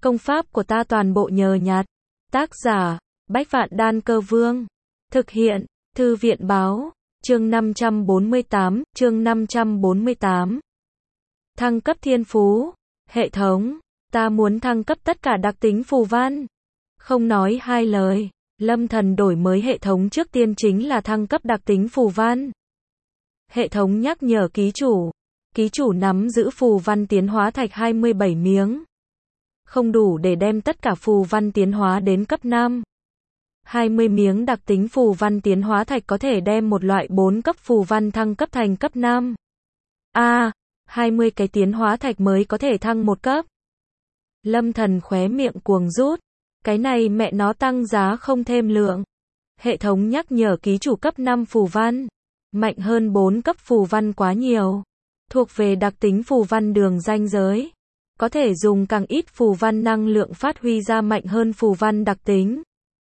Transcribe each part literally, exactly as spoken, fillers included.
Công pháp của ta toàn bộ nhờ nhặt. Tác giả, Bách Vạn Đan Cơ Vương. Thực hiện, Thư viện Báo. Chương năm trăm bốn mươi tám, chương năm trăm bốn mươi tám. Thăng cấp thiên phú. Hệ thống, ta muốn thăng cấp tất cả đặc tính phù văn. Không nói hai lời, Lâm Thần đổi mới hệ thống trước tiên chính là thăng cấp đặc tính phù văn. Hệ thống nhắc nhở ký chủ. Ký chủ nắm giữ phù văn tiến hóa thạch hai mươi bảy miếng. Không đủ để đem tất cả phù văn tiến hóa đến cấp năm. hai mươi miếng đặc tính phù văn tiến hóa thạch có thể đem một loại bốn cấp phù văn thăng cấp thành cấp năm. A, à, hai mươi cái tiến hóa thạch mới có thể thăng một cấp. Lâm Thần khóe miệng cuồng rút. Cái này mẹ nó tăng giá không thêm lượng. Hệ thống nhắc nhở ký chủ cấp năm phù văn. Mạnh hơn bốn cấp phù văn quá nhiều. Thuộc về đặc tính phù văn đường ranh giới. Có thể dùng càng ít phù văn năng lượng phát huy ra mạnh hơn phù văn đặc tính.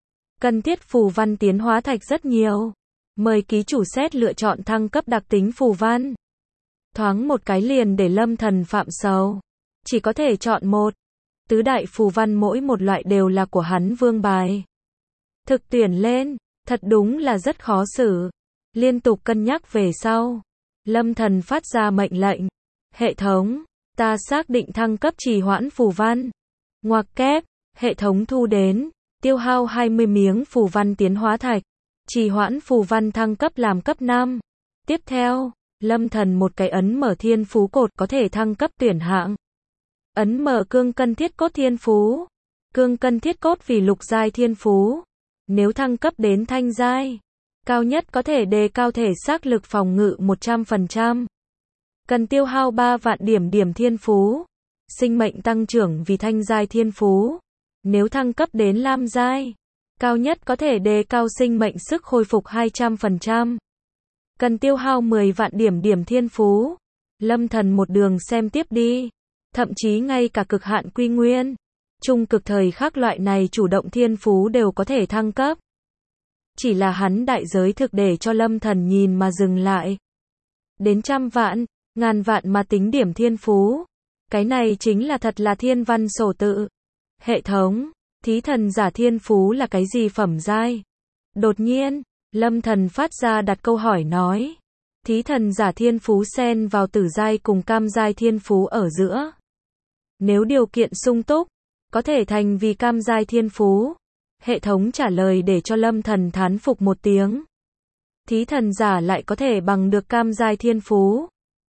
Cần thiết phù văn tiến hóa thạch rất nhiều. Mời ký chủ xét lựa chọn thăng cấp đặc tính phù văn. Thoáng một cái liền để Lâm Thần phạm sầu. Chỉ có thể chọn một. Tứ đại phù văn mỗi một loại đều là của hắn vương bài. Thực tuyển lên, thật đúng là rất khó xử. Liên tục cân nhắc về sau. Lâm Thần phát ra mệnh lệnh. Hệ thống, ta xác định thăng cấp trì hoãn phù văn. Ngoặc kép, hệ thống thu đến. Tiêu hao hai mươi miếng phù văn tiến hóa thạch. Trì hoãn phù văn thăng cấp làm cấp năm. Tiếp theo, Lâm Thần một cái ấn mở thiên phú cột có thể thăng cấp tuyển hạng. Ấn mở cương cân thiết cốt thiên phú. Cương cân thiết cốt vì lục giai thiên phú. Nếu thăng cấp đến thanh giai, cao nhất có thể đề cao thể xác lực phòng ngự một trăm phần trăm. Cần tiêu hao ba vạn điểm điểm thiên phú. Sinh mệnh tăng trưởng vì thanh giai thiên phú. Nếu thăng cấp đến lam giai, cao nhất có thể đề cao sinh mệnh sức hồi phục hai trăm phần trăm. Cần tiêu hao mười vạn điểm điểm thiên phú. Lâm Thần một đường xem tiếp đi. Thậm chí ngay cả cực hạn quy nguyên, trung cực thời khắc loại này chủ động thiên phú đều có thể thăng cấp. Chỉ là hắn đại giới thực để cho Lâm Thần nhìn mà dừng lại. Đến trăm vạn, ngàn vạn mà tính điểm thiên phú. Cái này chính là thật là thiên văn sổ tự. Hệ thống, thí thần giả thiên phú là cái gì phẩm giai? Đột nhiên, Lâm Thần phát ra đặt câu hỏi nói. Thí thần giả thiên phú xen vào tử giai cùng cam giai thiên phú ở giữa. Nếu điều kiện sung túc, có thể thành vì cam giai thiên phú. Hệ thống trả lời để cho Lâm Thần thán phục một tiếng. Thí thần giả lại có thể bằng được cam giai thiên phú.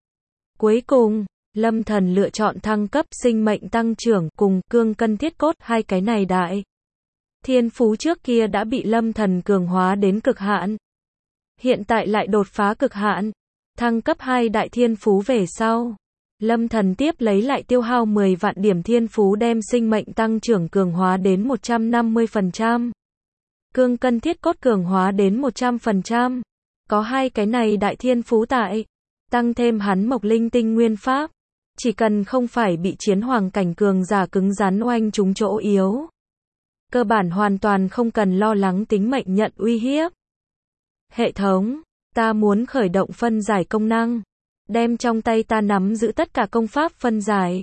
Cuối cùng, Lâm Thần lựa chọn thăng cấp sinh mệnh tăng trưởng cùng cương cân thiết cốt, hai cái này đại. Thiên phú trước kia đã bị Lâm Thần cường hóa đến cực hạn. Hiện tại lại đột phá cực hạn. Thăng cấp hai đại thiên phú về sau. Lâm Thần tiếp lấy lại tiêu hao mười vạn điểm thiên phú đem sinh mệnh tăng trưởng cường hóa đến một trăm năm mươi phần trăm. Cương cân thiết cốt cường hóa đến một trăm phần trăm. Có hai cái này đại thiên phú tại. Tăng thêm hắn mộc linh tinh nguyên pháp. Chỉ cần không phải bị chiến hoàng cảnh cường giả cứng rắn oanh trúng chỗ yếu. Cơ bản hoàn toàn không cần lo lắng tính mệnh nhận uy hiếp. Hệ thống, ta muốn khởi động phân giải công năng. Đem trong tay ta nắm giữ tất cả công pháp phân giải.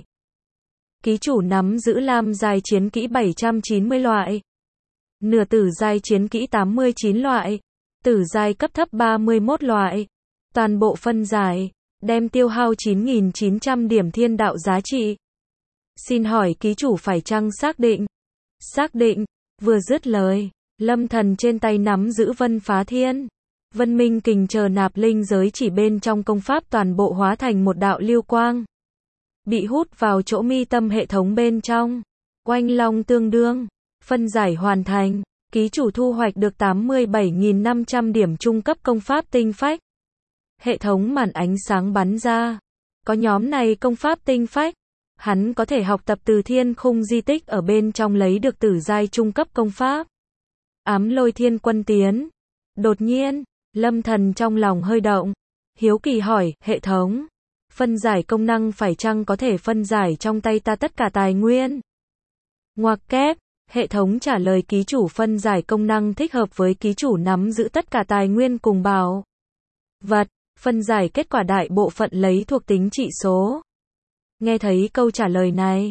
Ký chủ nắm giữ lam giai chiến kỹ bảy trăm chín mươi loại. Nửa tử giai chiến kỹ tám mươi chín loại. Tử giai cấp thấp ba mươi mốt loại. Toàn bộ phân giải, đem tiêu hao chín nghìn chín trăm điểm thiên đạo giá trị. Xin hỏi ký chủ phải chăng xác định? Xác định, vừa dứt lời, Lâm Thần trên tay nắm giữ vân phá thiên. Vân minh kình chờ nạp linh giới chỉ bên trong công pháp toàn bộ hóa thành một đạo lưu quang. Bị hút vào chỗ mi tâm hệ thống bên trong. Oanh long tương đương. Phân giải hoàn thành. Ký chủ thu hoạch được tám mươi bảy nghìn năm trăm điểm trung cấp công pháp tinh phách. Hệ thống màn ánh sáng bắn ra. Có nhóm này công pháp tinh phách. Hắn có thể học tập từ thiên khung di tích ở bên trong lấy được tử giai trung cấp công pháp. Ám lôi thiên quân tiến. Đột nhiên, Lâm Thần trong lòng hơi động. Hiếu kỳ hỏi, hệ thống. Phân giải công năng phải chăng có thể phân giải trong tay ta tất cả tài nguyên? Ngoặc kép, hệ thống trả lời ký chủ phân giải công năng thích hợp với ký chủ nắm giữ tất cả tài nguyên cùng bảo vật. Phân giải kết quả đại bộ phận lấy thuộc tính trị số. Nghe thấy câu trả lời này,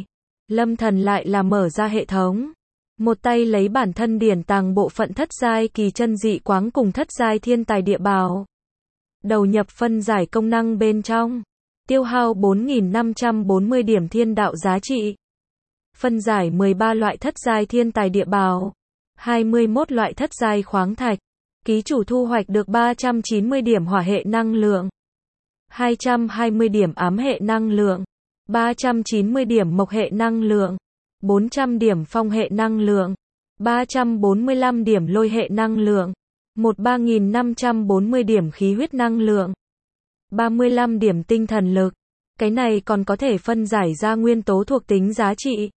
Lâm Thần lại là mở ra hệ thống. Một tay lấy bản thân điển tàng bộ phận thất giai kỳ chân dị quáng cùng thất giai thiên tài địa bảo. Đầu nhập phân giải công năng bên trong. Tiêu hao bốn nghìn năm trăm bốn mươi điểm thiên đạo giá trị. Phân giải mười ba loại thất giai thiên tài địa bảo. hai mươi mốt loại thất giai khoáng thạch. Ký chủ thu hoạch được ba trăm chín mươi điểm hỏa hệ năng lượng. hai trăm hai mươi điểm ám hệ năng lượng. ba trăm chín mươi điểm mộc hệ năng lượng. bốn trăm điểm phong hệ năng lượng. ba trăm bốn mươi lăm điểm lôi hệ năng lượng. một ba nghìn năm trăm bốn mươi điểm khí huyết năng lượng. ba mươi lăm điểm tinh thần lực. Cái này còn có thể phân giải ra nguyên tố thuộc tính giá trị.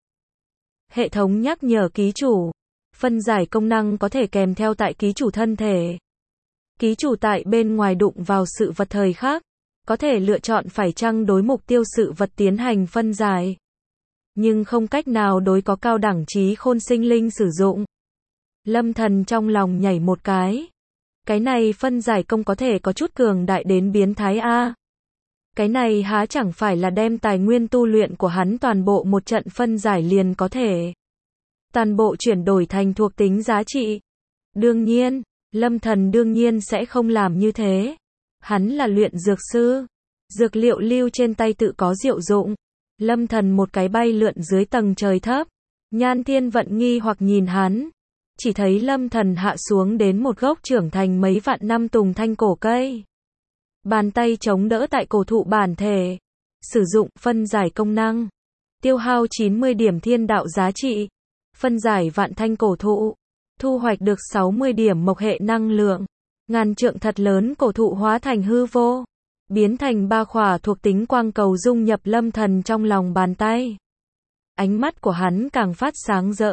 Hệ thống nhắc nhở ký chủ. Phân giải công năng có thể kèm theo tại ký chủ thân thể. Ký chủ tại bên ngoài đụng vào sự vật thời khắc, có thể lựa chọn phải chăng đối mục tiêu sự vật tiến hành phân giải. Nhưng không cách nào đối có cao đẳng trí khôn sinh linh sử dụng. Lâm Thần trong lòng nhảy một cái. Cái này phân giải công có thể có chút cường đại đến biến thái a. Cái này há chẳng phải là đem tài nguyên tu luyện của hắn toàn bộ một trận phân giải liền có thể. Toàn bộ chuyển đổi thành thuộc tính giá trị. Đương nhiên, Lâm Thần đương nhiên sẽ không làm như thế. Hắn là luyện dược sư. Dược liệu lưu trên tay tự có diệu dụng. Lâm Thần một cái bay lượn dưới tầng trời thấp. Nhan Thiên Vận nghi hoặc nhìn hắn. Chỉ thấy Lâm Thần hạ xuống đến một gốc trưởng thành mấy vạn năm tùng thanh cổ cây. Bàn tay chống đỡ tại cổ thụ bản thể. Sử dụng phân giải công năng. Tiêu hao chín mươi điểm thiên đạo giá trị. Phân giải vạn thanh cổ thụ. Thu hoạch được sáu mươi điểm mộc hệ năng lượng. Ngàn trượng thật lớn cổ thụ hóa thành hư vô. Biến thành ba khỏa thuộc tính quang cầu dung nhập Lâm Thần trong lòng bàn tay. Ánh mắt của hắn càng phát sáng rỡ.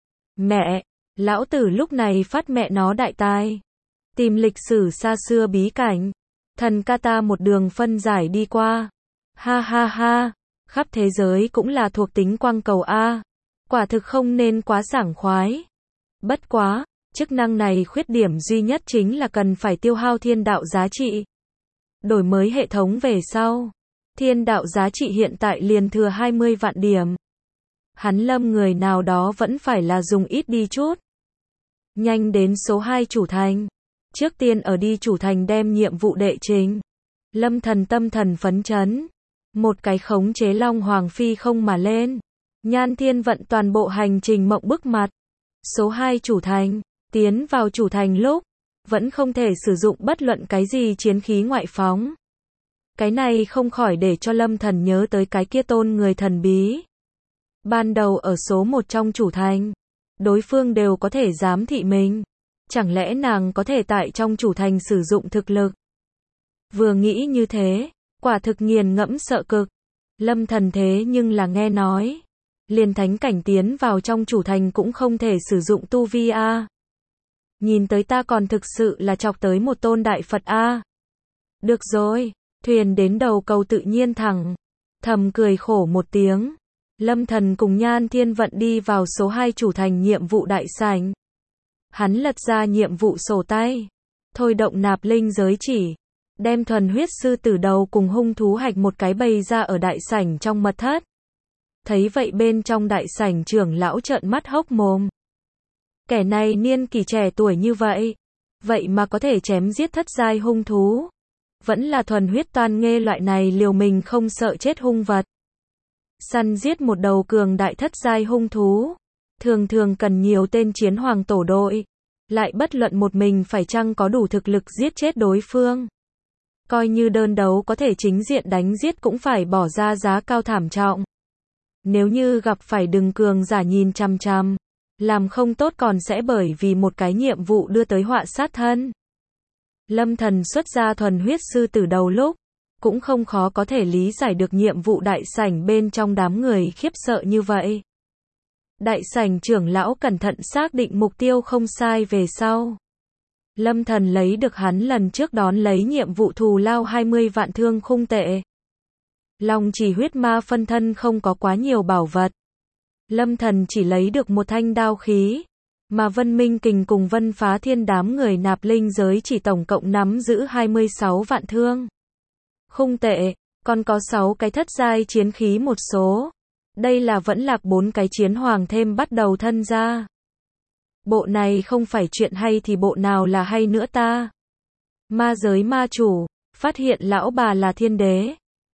Mẹ, lão tử lúc này phát mẹ nó đại tai. Tìm lịch sử xa xưa bí cảnh. Thần Kata một đường phân giải đi qua. Ha ha ha, khắp thế giới cũng là thuộc tính quang cầu A. Quả thực không nên quá sảng khoái. Bất quá, chức năng này khuyết điểm duy nhất chính là cần phải tiêu hao thiên đạo giá trị. Đổi mới hệ thống về sau. Thiên đạo giá trị hiện tại liền thừa hai mươi vạn điểm. Hắn Lâm người nào đó vẫn phải là dùng ít đi chút. Nhanh đến số hai chủ thành. Trước tiên ở đi chủ thành đem nhiệm vụ đệ trình. Lâm Thần tâm thần phấn chấn. Một cái khống chế Long Hoàng phi không mà lên. Nhan Thiên Vận toàn bộ hành trình mộng bức mặt. Số hai chủ thành. Tiến vào chủ thành lúc. Vẫn không thể sử dụng bất luận cái gì chiến khí ngoại phóng. Cái này không khỏi để cho Lâm Thần nhớ tới cái kia tôn người thần bí. Ban đầu ở số một trong chủ thành. Đối phương đều có thể giám thị mình. Chẳng lẽ nàng có thể tại trong chủ thành sử dụng thực lực? Vừa nghĩ như thế, quả thực nghiền ngẫm sợ cực. Lâm Thần thế nhưng là nghe nói. Liền thánh cảnh tiến vào trong chủ thành cũng không thể sử dụng tu vi a. Nhìn tới ta còn thực sự là chọc tới một tôn đại Phật a. Được rồi, thuyền đến đầu cầu tự nhiên thẳng. Thầm cười khổ một tiếng. Lâm Thần cùng Nhan Thiên Vận đi vào số hai chủ thành nhiệm vụ đại sảnh. Hắn lật ra nhiệm vụ sổ tay. Thôi động nạp linh giới chỉ. Đem thuần huyết sư tử đầu cùng hung thú hạch một cái bày ra ở đại sảnh trong mật thất. Thấy vậy bên trong đại sảnh trưởng lão trợn mắt hốc mồm. Kẻ này niên kỷ trẻ tuổi như vậy. Vậy mà có thể chém giết thất giai hung thú. Vẫn là thuần huyết toan nghê loại này liều mình không sợ chết hung vật. Săn giết một đầu cường đại thất giai hung thú. Thường thường cần nhiều tên chiến hoàng tổ đội. Lại bất luận một mình phải chăng có đủ thực lực giết chết đối phương. Coi như đơn đấu có thể chính diện đánh giết cũng phải bỏ ra giá cao thảm trọng. Nếu như gặp phải đừng cường giả nhìn chằm chằm. Làm không tốt còn sẽ bởi vì một cái nhiệm vụ đưa tới họa sát thân. Lâm Thần xuất ra thuần huyết sư tử đầu lúc. Cũng không khó có thể lý giải được nhiệm vụ đại sảnh bên trong đám người khiếp sợ như vậy. Đại sảnh trưởng lão cẩn thận xác định mục tiêu không sai về sau. Lâm Thần lấy được hắn lần trước đón lấy nhiệm vụ thù lao hai mươi vạn thương khung tệ. Long chỉ huyết ma phân thân không có quá nhiều bảo vật. Lâm Thần chỉ lấy được một thanh đao khí. Mà Vân Minh Kình cùng Vân Phá Thiên đám người nạp linh giới chỉ tổng cộng nắm giữ hai mươi sáu vạn thương khung tệ, còn có sáu cái thất giai chiến khí một số. Đây là vẫn lạc bốn cái chiến hoàng thêm bắt đầu thân ra. Bộ này không phải chuyện hay thì bộ nào là hay nữa ta? Ma giới ma chủ, phát hiện lão bà là thiên đế.